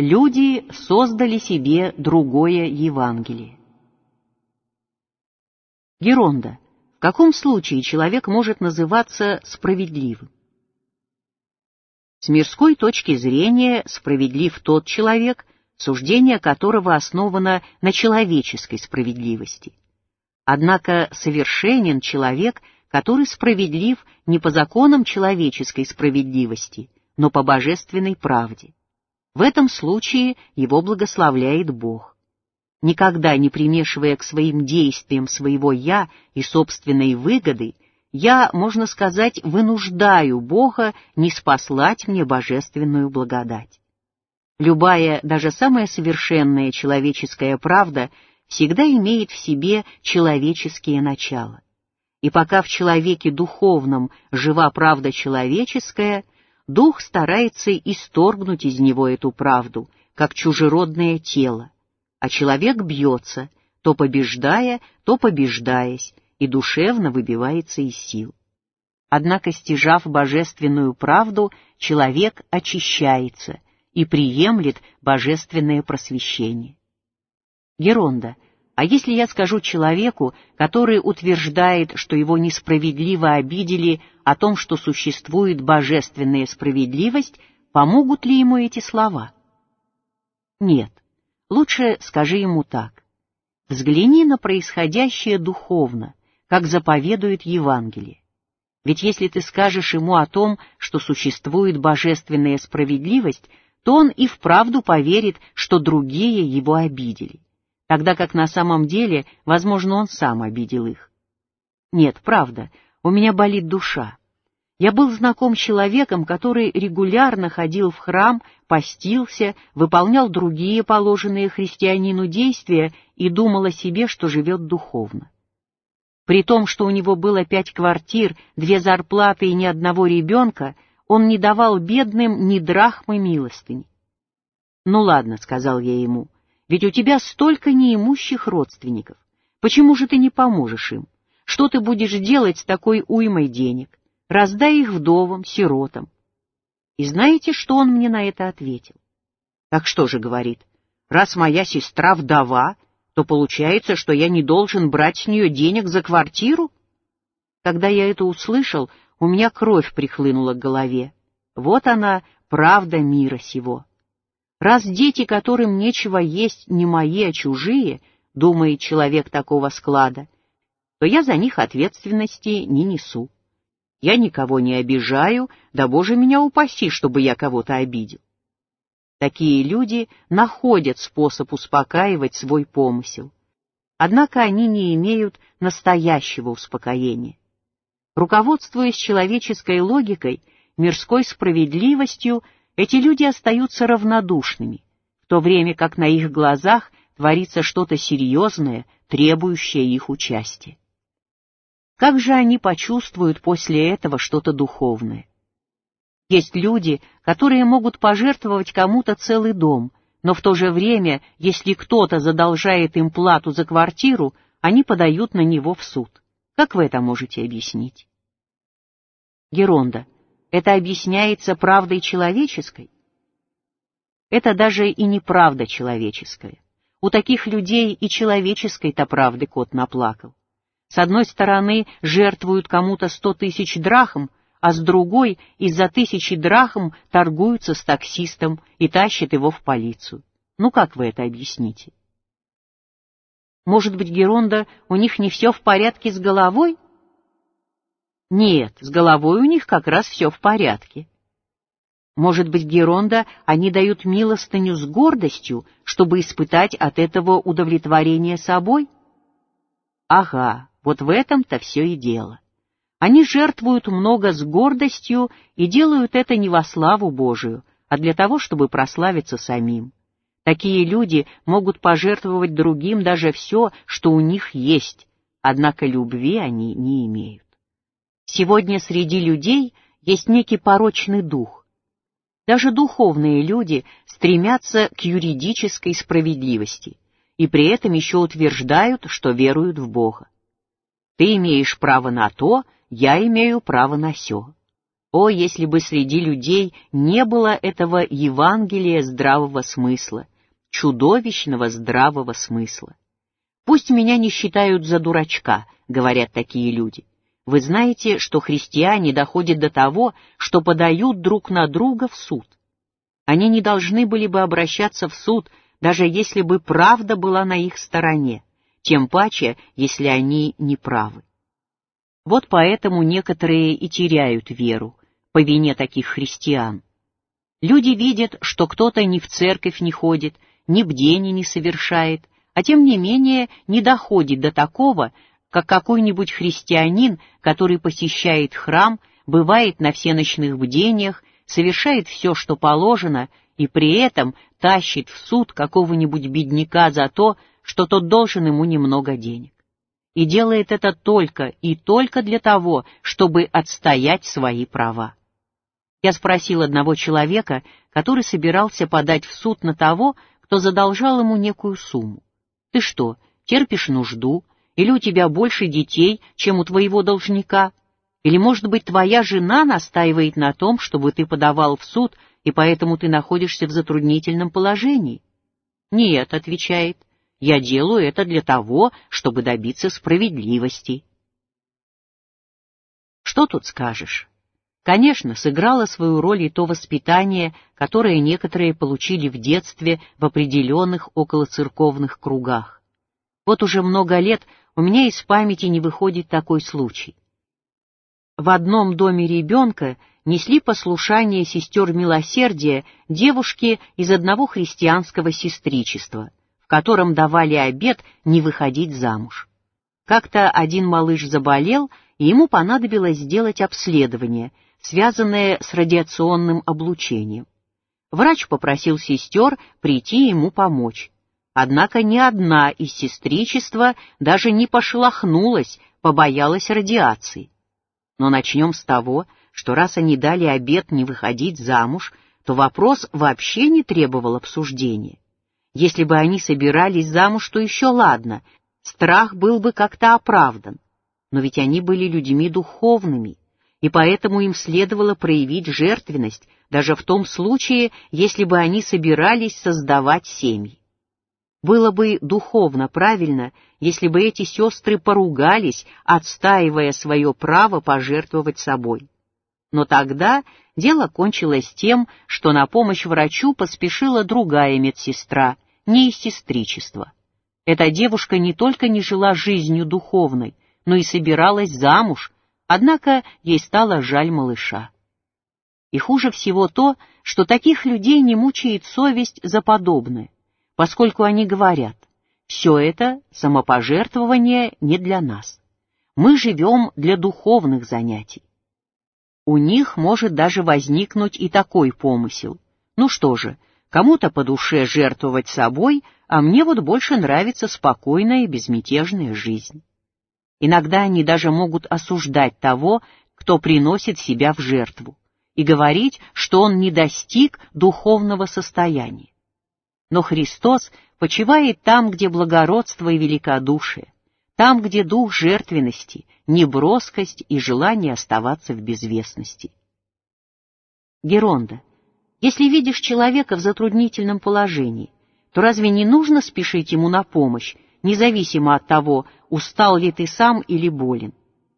Люди создали себе другое Евангелие. Геронда. В каком случае человек может называться справедливым? С мирской точки зрения справедлив тот человек, суждение которого основано на человеческой справедливости. Однако совершенен человек, который справедлив не по законам человеческой справедливости, но по божественной правде. В этом случае его благословляет Бог. Никогда не примешивая к своим действиям своего «я» и собственной выгоды, я, можно сказать, вынуждаю Бога ниспослать мне божественную благодать. Любая, даже самая совершенная человеческая правда всегда имеет в себе человеческие начала. И пока в человеке духовном жива правда человеческая, Дух старается исторгнуть из него эту правду, как чужеродное тело, а человек бьется, то побеждая, то побеждаясь, и душевно выбивается из сил. Однако, стяжав божественную правду, человек очищается и приемлет божественное просвещение. Геронда. А если я скажу человеку, который утверждает, что его несправедливо обидели, о том, что существует божественная справедливость, помогут ли ему эти слова? Нет. Лучше скажи ему так. Взгляни на происходящее духовно, как заповедует Евангелие. Ведь если ты скажешь ему о том, что существует божественная справедливость, то он и вправду поверит, что другие его обидели, тогда как на самом деле, возможно, он сам обидел их. Нет, правда, у меня болит душа. Я был знаком с человеком, который регулярно ходил в храм, постился, выполнял другие положенные христианину действия и думал о себе, что живет духовно. При том, что у него было 5 квартир, 2 зарплаты и ни одного ребенка, он не давал бедным ни драхмы милостыни. «Ну ладно», — сказал я ему, — «ведь у тебя столько неимущих родственников. Почему же ты не поможешь им? Что ты будешь делать с такой уймой денег? Раздай их вдовам, сиротам». И знаете, что он мне на это ответил? «Так что же, — говорит, — раз моя сестра вдова, то получается, что я не должен брать с нее денег за квартиру?» Когда я это услышал, у меня кровь прихлынула к голове. Вот она, правда мира сего. Раз дети, которым нечего есть, не мои, а чужие, думает человек такого склада, то я за них ответственности не несу. Я никого не обижаю, да Боже меня упаси, чтобы я кого-то обидел. Такие люди находят способ успокаивать свой помысел. Однако они не имеют настоящего успокоения. Руководствуясь человеческой логикой, мирской справедливостью, эти люди остаются равнодушными, в то время как на их глазах творится что-то серьезное, требующее их участия. Как же они почувствуют после этого что-то духовное? Есть люди, которые могут пожертвовать кому-то целый дом, но в то же время, если кто-то задолжает им плату за квартиру, они подают на него в суд. Как вы это можете объяснить? Геронда. Это объясняется правдой человеческой? Это даже и не правда человеческая. У таких людей и человеческой-то правды кот наплакал. С одной стороны, жертвуют кому-то 100 000 драхм, а с другой из-за 1000 драхм торгуются с таксистом и тащат его в полицию. Ну как вы это объясните? Может быть, Геронда, у них не все в порядке с головой? Нет, с головой у них как раз все в порядке. Может быть, Геронда, они дают милостыню с гордостью, чтобы испытать от этого удовлетворение собой? Ага, вот в этом-то все и дело. Они жертвуют много с гордостью и делают это не во славу Божию, а для того, чтобы прославиться самим. Такие люди могут пожертвовать другим даже все, что у них есть, однако любви они не имеют. Сегодня среди людей есть некий порочный дух. Даже духовные люди стремятся к юридической справедливости и при этом еще утверждают, что веруют в Бога. Ты имеешь право на то, я имею право на сё. О, если бы среди людей не было этого Евангелия здравого смысла, чудовищного здравого смысла. «Пусть меня не считают за дурачка», — говорят такие люди. Вы знаете, что христиане доходят до того, что подают друг на друга в суд. Они не должны были бы обращаться в суд, даже если бы правда была на их стороне, тем паче, если они не правы. Вот поэтому некоторые и теряют веру, по вине таких христиан. Люди видят, что кто-то ни в церковь не ходит, ни бдений не совершает, а тем не менее не доходит до такого, как какой-нибудь христианин, который посещает храм, бывает на всенощных бдениях, совершает все, что положено, и при этом тащит в суд какого-нибудь бедняка за то, что тот должен ему немного денег. И делает это только и только для того, чтобы отстоять свои права. Я спросил одного человека, который собирался подать в суд на того, кто задолжал ему некую сумму. «Ты что, терпишь нужду? Или у тебя больше детей, чем у твоего должника? Или, может быть, твоя жена настаивает на том, чтобы ты подавал в суд, и поэтому ты находишься в затруднительном положении?» «Нет», — отвечает, — «я делаю это для того, чтобы добиться справедливости». Что тут скажешь? Конечно, сыграло свою роль и то воспитание, которое некоторые получили в детстве в определенных околоцерковных кругах. Вот уже много лет у меня из памяти не выходит такой случай. В одном доме ребенка несли послушание сестер милосердия девушки из одного христианского сестричества, в котором давали обет не выходить замуж. Как-то один малыш заболел, и ему понадобилось сделать обследование, связанное с радиационным облучением. Врач попросил сестер прийти ему помочь. Однако ни одна из сестричества даже не пошелохнулась, побоялась радиации. Но начнем с того, что раз они дали обет не выходить замуж, то вопрос вообще не требовал обсуждения. Если бы они собирались замуж, то еще ладно, страх был бы как-то оправдан. Но ведь они были людьми духовными, и поэтому им следовало проявить жертвенность, даже в том случае, если бы они собирались создавать семьи. Было бы духовно правильно, если бы эти сестры поругались, отстаивая свое право пожертвовать собой. Но тогда дело кончилось тем, что на помощь врачу поспешила другая медсестра, не из сестричества. Эта девушка не только не жила жизнью духовной, но и собиралась замуж, однако ей стало жаль малыша. И хуже всего то, что таких людей не мучает совесть за подобное, поскольку они говорят: «Все это самопожертвование не для нас. Мы живем для духовных занятий». У них может даже возникнуть и такой помысел: ну что же, кому-то по душе жертвовать собой, а мне вот больше нравится спокойная и безмятежная жизнь. Иногда они даже могут осуждать того, кто приносит себя в жертву, и говорить, что он не достиг духовного состояния. Но Христос почивает там, где благородство и великодушие, там, где дух жертвенности, неброскость и желание оставаться в безвестности. Геронда, если видишь человека в затруднительном положении, то разве не нужно спешить ему на помощь, независимо от того, устал ли ты сам или болен?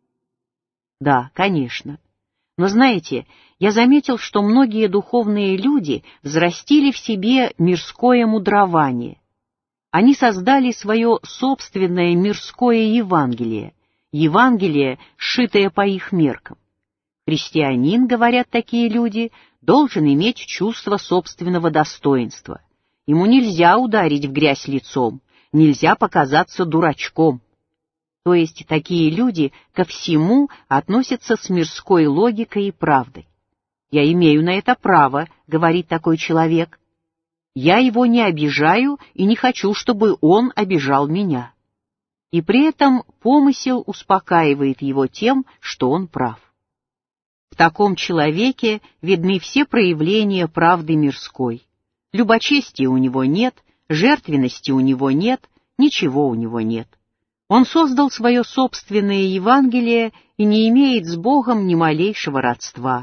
Да, конечно. Но знаете, я заметил, что многие духовные люди взрастили в себе мирское мудрование. Они создали свое собственное мирское Евангелие, Евангелие, сшитое по их меркам. Христианин, говорят такие люди, должен иметь чувство собственного достоинства. Ему нельзя ударить в грязь лицом, нельзя показаться дурачком. То есть такие люди ко всему относятся с мирской логикой и правдой. «Я имею на это право», — говорит такой человек. «Я его не обижаю и не хочу, чтобы он обижал меня». И при этом помысел успокаивает его тем, что он прав. В таком человеке видны все проявления правды мирской. Любочестия у него нет, жертвенности у него нет, ничего у него нет. Он создал свое собственное Евангелие и не имеет с Богом ни малейшего родства.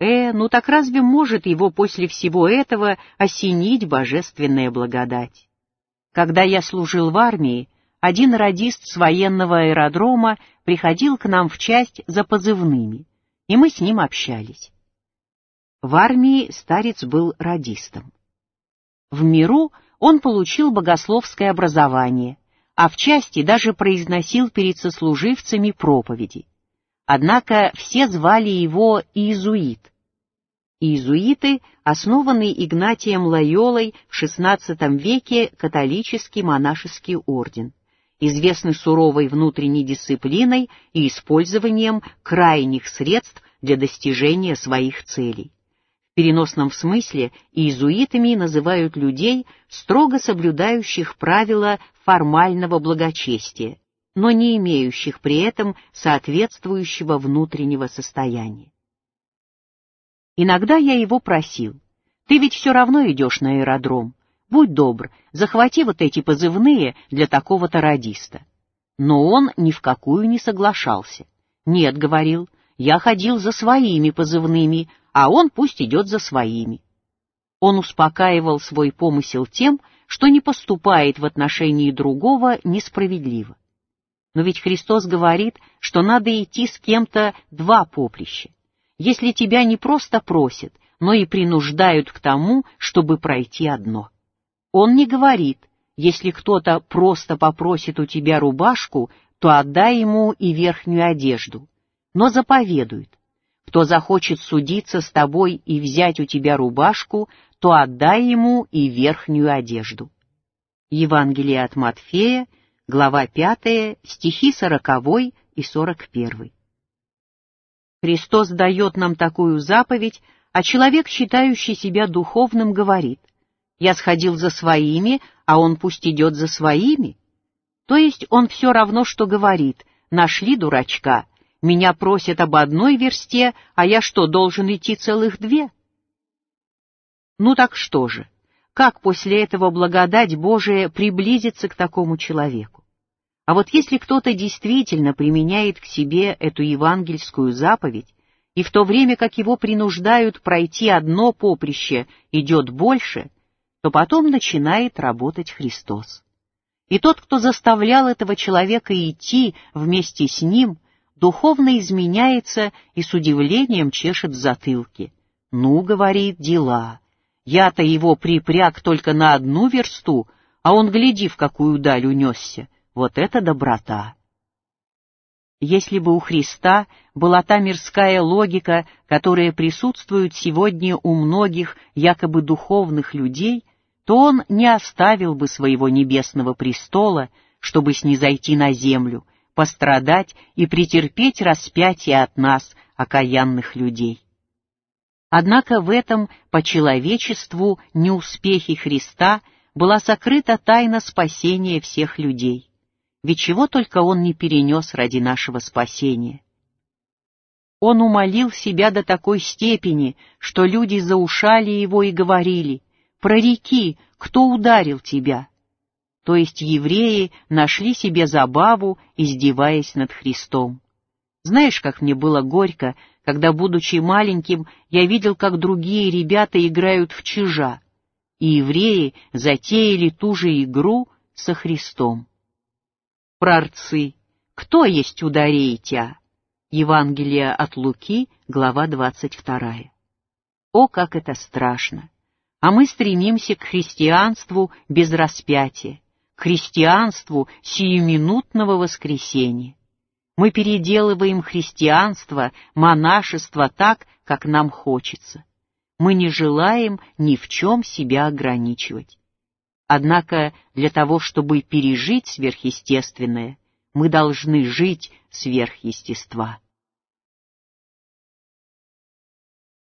Ну так разве может его после всего этого осенить божественная благодать? Когда я служил в армии, один радист с военного аэродрома приходил к нам в часть за позывными, и мы с ним общались. В армии старец был радистом. В миру он получил богословское образование, а в части даже произносил перед сослуживцами проповеди. Однако все звали его иезуит. Иезуиты, основанный Игнатием Лойолой в XVI веке католический монашеский орден, известный суровой внутренней дисциплиной и использованием крайних средств для достижения своих целей. В переносном смысле иезуитами называют людей, строго соблюдающих правила формального благочестия, но не имеющих при этом соответствующего внутреннего состояния. Иногда я его просил: «Ты ведь все равно идешь на аэродром. Будь добр, захвати вот эти позывные для такого-то радиста». Но он ни в какую не соглашался. «Нет», — говорил, — «я ходил за своими позывными, а он пусть идет за своими». Он успокаивал свой помысел тем, что не поступает в отношении другого несправедливо. Но ведь Христос говорит, что надо идти с кем-то два поприща. Если тебя не просто просят, но и принуждают к тому, чтобы пройти одно. Он не говорит: если кто-то просто попросит у тебя рубашку, то отдай ему и верхнюю одежду, но заповедует: кто захочет судиться с тобой и взять у тебя рубашку, то отдай ему и верхнюю одежду. Евангелие от Матфея, глава 5, стихи 40 и 41. Христос дает нам такую заповедь, а человек, считающий себя духовным, говорит: «Я сходил за своими, а он пусть идет за своими». То есть он все равно, что говорит: «Нашли дурачка, меня просят об одной версте, а я что, должен идти целых две?» Ну так что же, как после этого благодать Божия приблизится к такому человеку? А вот если кто-то действительно применяет к себе эту евангельскую заповедь, и в то время как его принуждают пройти одно поприще, идет больше, то потом начинает работать Христос. И тот, кто заставлял этого человека идти вместе с ним, духовно изменяется и с удивлением чешет в затылке. «Ну, — говорит, — дела. Я-то его припряг только на одну версту, а он, гляди, в какую даль унесся. Вот это доброта!» Если бы у Христа была та мирская логика, которая присутствует сегодня у многих якобы духовных людей, то он не оставил бы своего небесного престола, чтобы снизойти на землю, пострадать и претерпеть распятие от нас, окаянных людей. Однако в этом по человечеству неуспехе Христа была сокрыта тайна спасения всех людей. Ведь чего только он не перенес ради нашего спасения. Он умолил себя до такой степени, что люди заушали его и говорили: «Прореки, кто ударил тебя?» То есть евреи нашли себе забаву, издеваясь над Христом. Знаешь, как мне было горько, когда, будучи маленьким, я видел, как другие ребята играют в чижа, и евреи затеяли ту же игру со Христом. Прорцы, кто есть ударей тя? Евангелие от Луки, глава 22. О, как это страшно! А мы стремимся к христианству без распятия, к христианству сиюминутного воскресения. Мы переделываем христианство, монашество так, как нам хочется. Мы не желаем ни в чем себя ограничивать. Однако для того, чтобы пережить сверхъестественное, мы должны жить сверх естества.